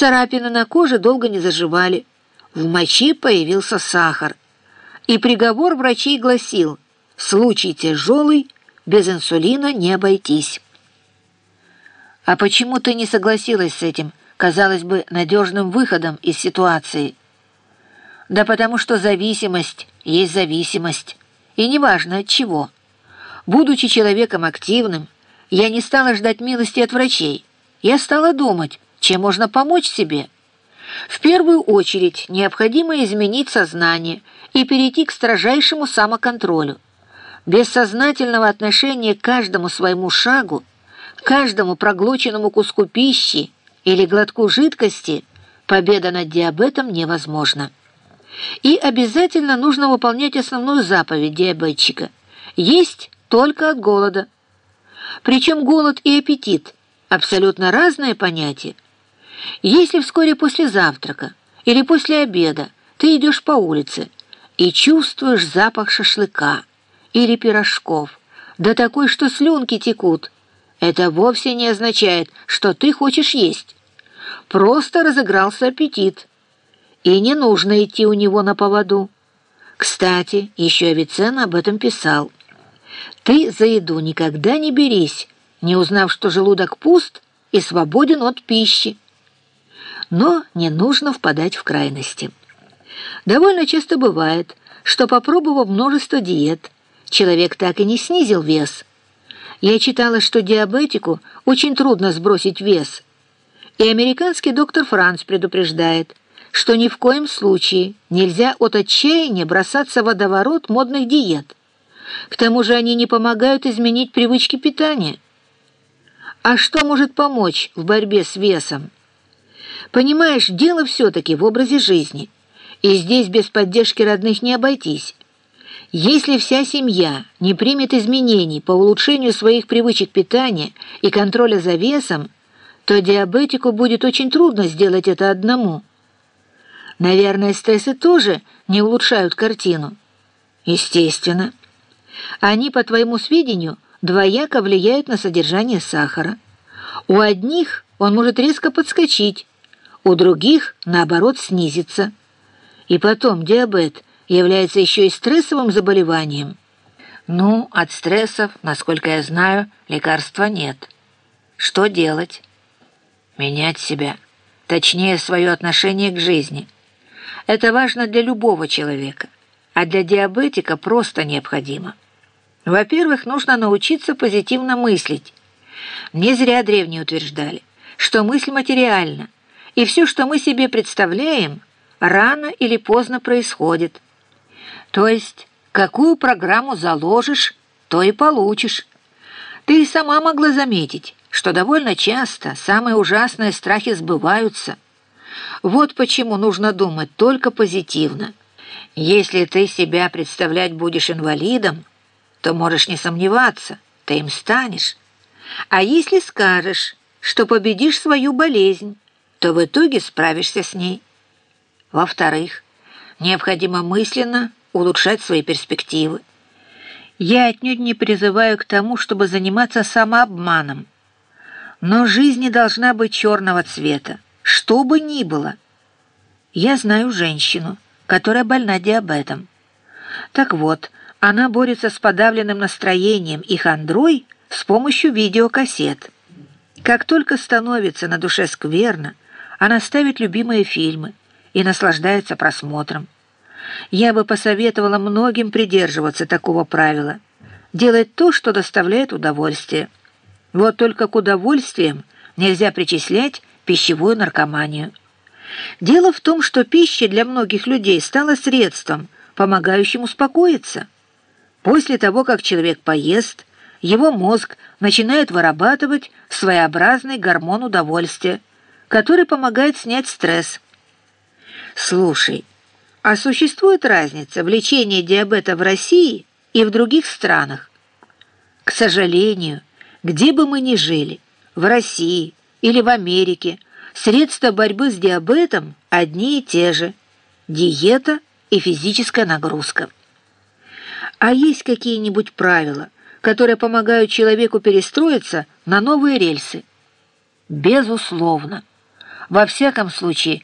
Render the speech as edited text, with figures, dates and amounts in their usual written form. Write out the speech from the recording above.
Царапины на коже долго не заживали. В моче появился сахар. И приговор врачей гласил: случай тяжелый, без инсулина не обойтись. А почему ты не согласилась с этим, казалось бы, надежным выходом из ситуации? Да потому что зависимость есть зависимость, и неважно от чего. Будучи человеком активным, я не стала ждать милости от врачей. Я стала думать, чем можно помочь себе. В первую очередь необходимо изменить сознание и перейти к строжайшему самоконтролю. Без сознательного отношения к каждому своему шагу, каждому проглоченному куску пищи или глотку жидкости победа над диабетом невозможна. И обязательно нужно выполнять основную заповедь диабетчика – есть только от голода. Причем голод и аппетит – абсолютно разные понятия. Если вскоре после завтрака или после обеда ты идешь по улице и чувствуешь запах шашлыка или пирожков, да такой, что слюнки текут, это вовсе не означает, что ты хочешь есть. Просто разыгрался аппетит, и не нужно идти у него на поводу. Кстати, еще Авиценна об этом писал. Ты за еду никогда не берись, не узнав, что желудок пуст и свободен от пищи. Но не нужно впадать в крайности. Довольно часто бывает, что, попробовав множество диет, человек так и не снизил вес. Я читала, что диабетику очень трудно сбросить вес. И американский доктор Франц предупреждает, что ни в коем случае нельзя от отчаяния бросаться в водоворот модных диет. К тому же они не помогают изменить привычки питания. А что может помочь в борьбе с весом? Понимаешь, дело все-таки в образе жизни, и здесь без поддержки родных не обойтись. Если вся семья не примет изменений по улучшению своих привычек питания и контроля за весом, то диабетику будет очень трудно сделать это одному. Наверное, стрессы тоже не улучшают картину. Естественно. Они, по твоему сведению, двояко влияют на содержание сахара. У одних он может резко подскочить, у других, наоборот, снизиться. И потом диабет является еще и стрессовым заболеванием. Ну, от стрессов, насколько я знаю, лекарства нет. Что делать? Менять себя, точнее, свое отношение к жизни. Это важно для любого человека, а для диабетика просто необходимо. Во-первых, нужно научиться позитивно мыслить. Не зря древние утверждали, что мысль материальна, и все, что мы себе представляем, рано или поздно происходит. То есть, какую программу заложишь, то и получишь. Ты и сама могла заметить, что довольно часто самые ужасные страхи сбываются. Вот почему нужно думать только позитивно. Если ты себя представлять будешь инвалидом, то можешь не сомневаться, ты им станешь. А если скажешь, что победишь свою болезнь, то в итоге справишься с ней. Во-вторых, необходимо мысленно улучшать свои перспективы. Я отнюдь не призываю к тому, чтобы заниматься самообманом. Но жизнь не должна быть черного цвета, что бы ни было. Я знаю женщину, которая больна диабетом. Так вот, она борется с подавленным настроением и хандрой с помощью видеокассет. Как только становится на душе скверно, она ставит любимые фильмы и наслаждается просмотром. Я бы посоветовала многим придерживаться такого правила, делать то, что доставляет удовольствие. Вот только к удовольствиям нельзя причислять пищевую наркоманию. Дело в том, что пища для многих людей стала средством, помогающим успокоиться. После того, как человек поест, его мозг начинает вырабатывать своеобразный гормон удовольствия, который помогает снять стресс. Слушай, а существует разница в лечении диабета в России и в других странах? К сожалению, где бы мы ни жили, в России или в Америке, средства борьбы с диабетом одни и те же – диета и физическая нагрузка. А есть какие-нибудь правила, которые помогают человеку перестроиться на новые рельсы? Безусловно. Во всяком случае,